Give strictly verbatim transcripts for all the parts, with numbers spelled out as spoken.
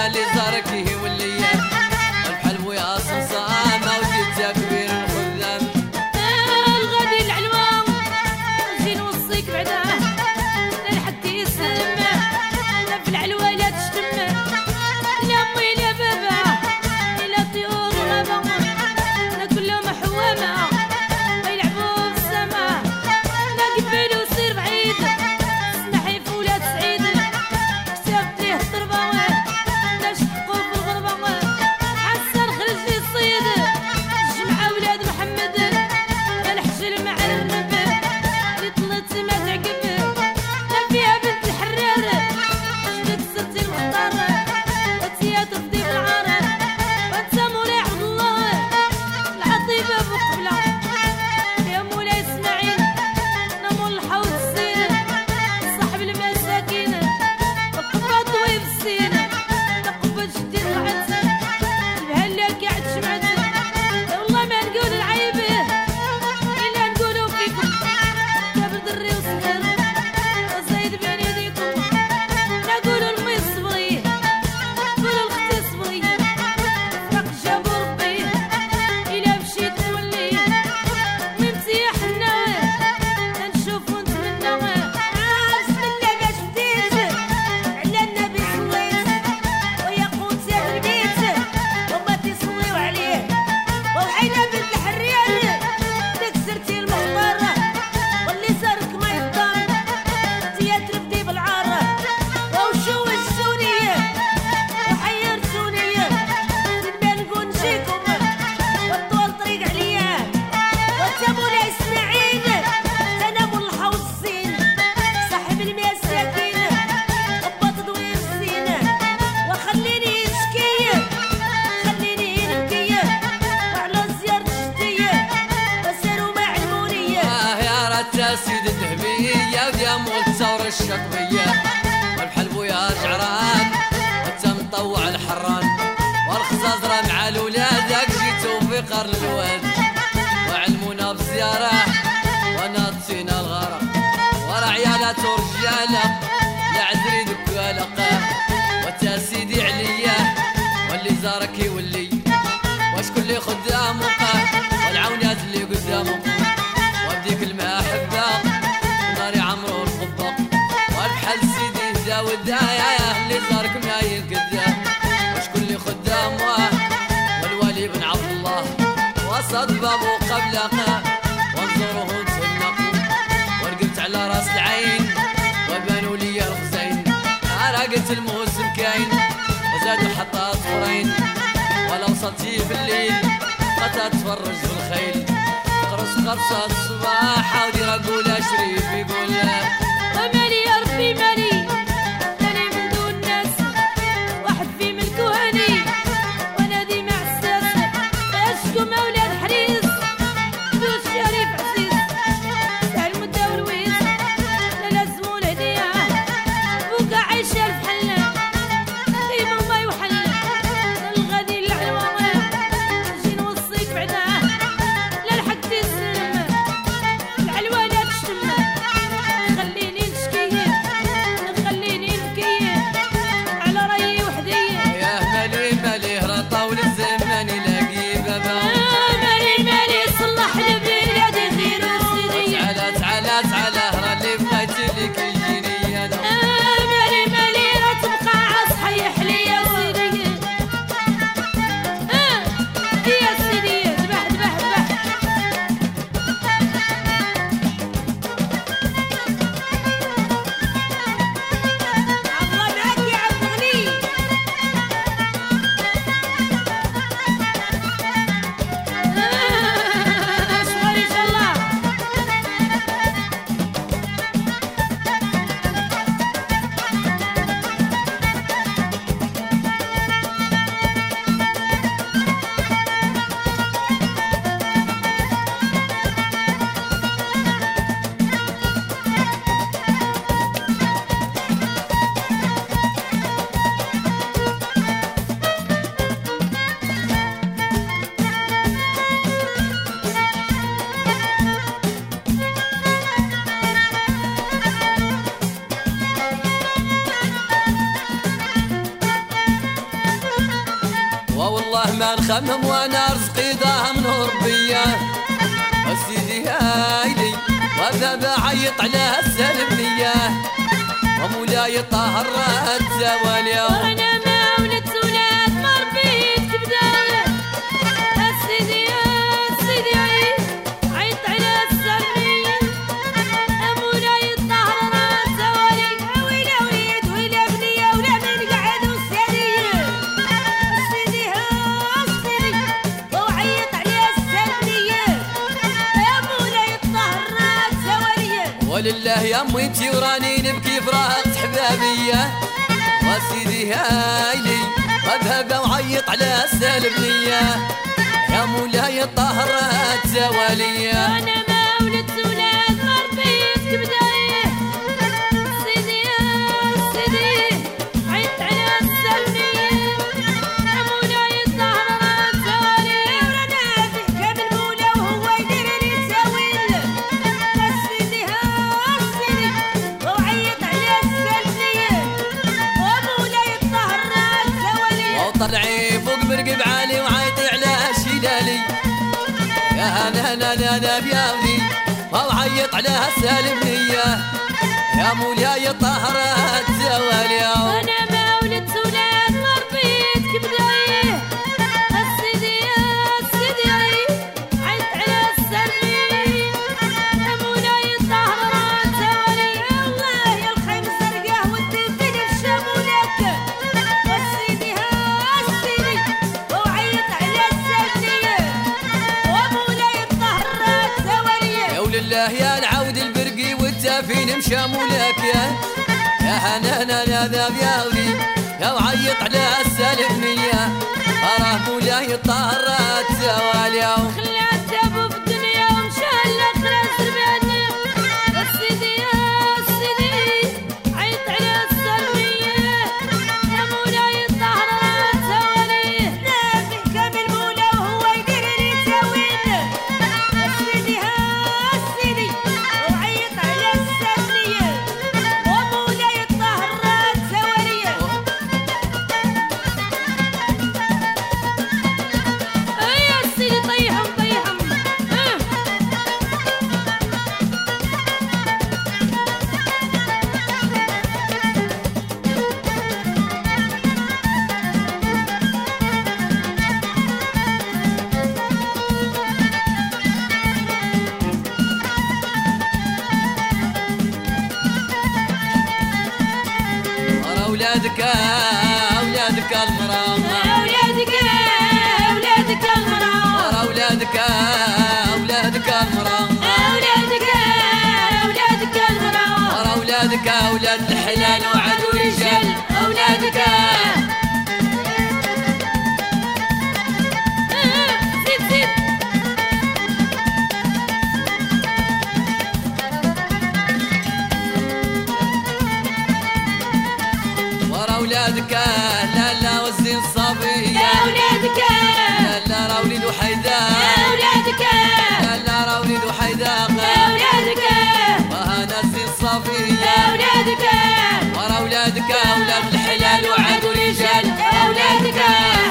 يا اللي زارك يولي البحال بويا صمصامة وجيت كبير الخدام. الغادي العلوة نجي نوصيك بعدا لا لحد يسلم لا في العلوة لا تشتم لا امي لا بابا لا طيور وغابة لا كلهم حوامة يلعبوا في السما لا قبل وسير بعيد اسمحي في ولاد سعيد كتبت ليه الضربة لا شحقوا في الغربة حسن خرج لي الصيد الجمعة ولاد محمد يا الحجل مع الرب اللي طلت ما تعقب لا فيها بنت الحرار جبت سرتي المختار وتيا تفضي بالعار وانت مولاي عبد الله العطيبة بقبلة يا مولاي اسماعيل نمول الحوض السين صاحب المساكين وقبة طويب السين لقبة جدي طلعت البهلة قاعد جمعت والله ما نقول العيب إلا نقولوا فيكم كبر دري وصغير وزايد بين يديكم نقولوا المي صبري نقولوا الختي صبري فراق جابو ربي إلا مشيت نولي ممتيح حنا نشوفو نتمنى بسم الله باش بديت على النبي صليت ويا قوتي بالبيت وما تصليو عليه وحينا بنت الحريان ديك سرتي المختار واللي سارك ما يقدر تيا ترفدي بالعار وشو السونية وحيرتوني نبان نقول نجيكم والطول طريق عليا وانت مولاي اسماعيل انا مول الحوض الزين صاحب المساكين هبط دوير الزين وخليني نشكي خليني نبكي وعلى زيارة جدي وساروا ما علموني آه يا رات سيد الذهبية وديا مول الثورة الشطبية والبحال بويا جعران وانت مطوع الحران والخزازرة مع الولاد جيتو في قرن الواد وعلمونا بزيارة ونطينا الغرق ورا عيالات ورجالة لعذري دكالقة وتا سيدي عليا واللي زارك يولي وشكون اللي خدامك والعونات اللي قدامك وبديك المحبة ناري عمرو القبق والبحال سيدي داود دايا اللي زارك ما ينقذ وشكون اللي خدامه والولي بن عبد الله وسط بابو قبلقه وانظروه تهنقوا ورقبت على راس العين وبانوا لي الخزين راقت الموسم كاين وزادوا حطات فرين ولا وصلتي بالليل قطع تفرج في الخيل قرص قرصة الصباح ودير اقول شريف يقول ومالي يا ربي مالي مالي من دون ناس واحد في ملكو هاني ونادي مع الساس اشكو مولاد حريص دوش شريف عزيز سهل مدة والويس لا لازمو الهدية بوكا عايشة الفحل ديما ما يوحل الغادي العلوة نجي نوصيك بعدا لا لحق تسلم العلوة ما نخمم وانا رزقي ضاع من ربيا وسيدي هايلي وابدا بعيط على السلمية ومولاي طاهر راد زواليا وانا ما ولدت ولاد ما ربيت كبداية السيدي السيدي عيط على السلمية مولاي طاهر راد زواليا ويلا وليد ويلا بنية ولا من قعد والسرية السيدي السيدي وعيط على السلمية مولاي طاهر راد زواليا ولله يا اميتي وراني نبكي فراق حبابيه وسيدي هايلي وذهب وعيط على السلمية يا مولاي طاهر راد زواليا وانا ما ولدت ولاد ما ربيت كبداية سيدي سيدي عيط على السلمية مولاي طاهر راد زواليا ورانا في كامل مولا وهو يدير لي تساويل سيدي سيدي وعيط على السلمية ومولاي طاهر راد زواليا وطلعي فوق مرقب عالي وعيطي على شلالي يا هلا لا لا لا بياولي وعيط على السلمية يا مولاي طاهر راد زواليا وانا ما ولدت ولاد ما ربيت كبداية السيدي السيدي عيط على السلمية مولاي طاهر راد زواليا الله يا الخيم سرقه والدفن الشمولك والسيدي السيدي وعيط على السلمية ومولاي طاهر راد زواليا يا ولله يا العود البرقي والتافين مشى مولاك يا يا هنانا لا ذا بياولي يا وعيط على السلمية اراه مولاي طاهر راد زواليا خلعت ابو في الدنيا ومشى الاخرى سرباني السيدي السيدي عيط على السلمية يا مولاي طاهر راد زواليه نافع كامل مولا وهو يدير لي تاويل السيدي السيدي وعيط على السلمية ومولاي طاهر راد زواليه يا سيدي طيحهم طيحهم ورا اولادك اولادك المرام أولادك أولادك المرام ورا اولادك اولادك المرام أولادك أولادك المرام ورا اولادك اولاد الحلال وعدو رجال اولادك زيد زيد ورا اولادك لا لا والزين صافية أولادك لا لا را وليد وحيداق أولادك لا لا را وليد وحيداق أولادك وهنا الزين صافية أولادك ورا اولادك اولاد الحلال وعدو رجال أولادك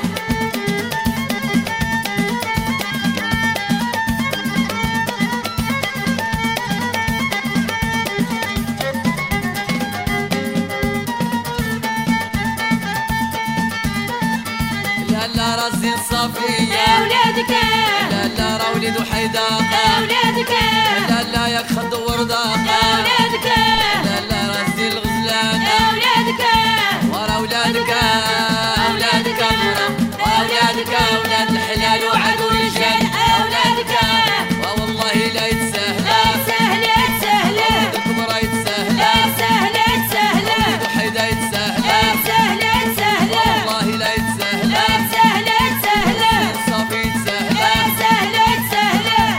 لا لا را الزين صافية أولادك لا لا را وليد وحيداق أولادك لا لا ياك خد ورداق أولادك لا لا را الزين الغزلان أولادك ورا اولادك اولادك المرام واولادك اولاد الحلال وعدو رجال أولادك والله لا يتسهل سهلة سهلة الكبرى يتسهل سهلة سهلة وحيدة يتسهل سهلة سهلة والله لا يتسهل سهلة سهلة صافي يتسهل سهلة سهلة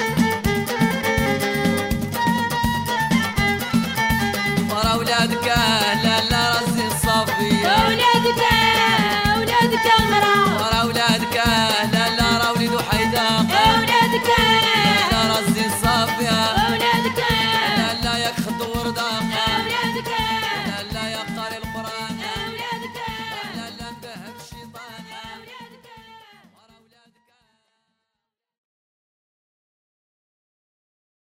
ورا اولادك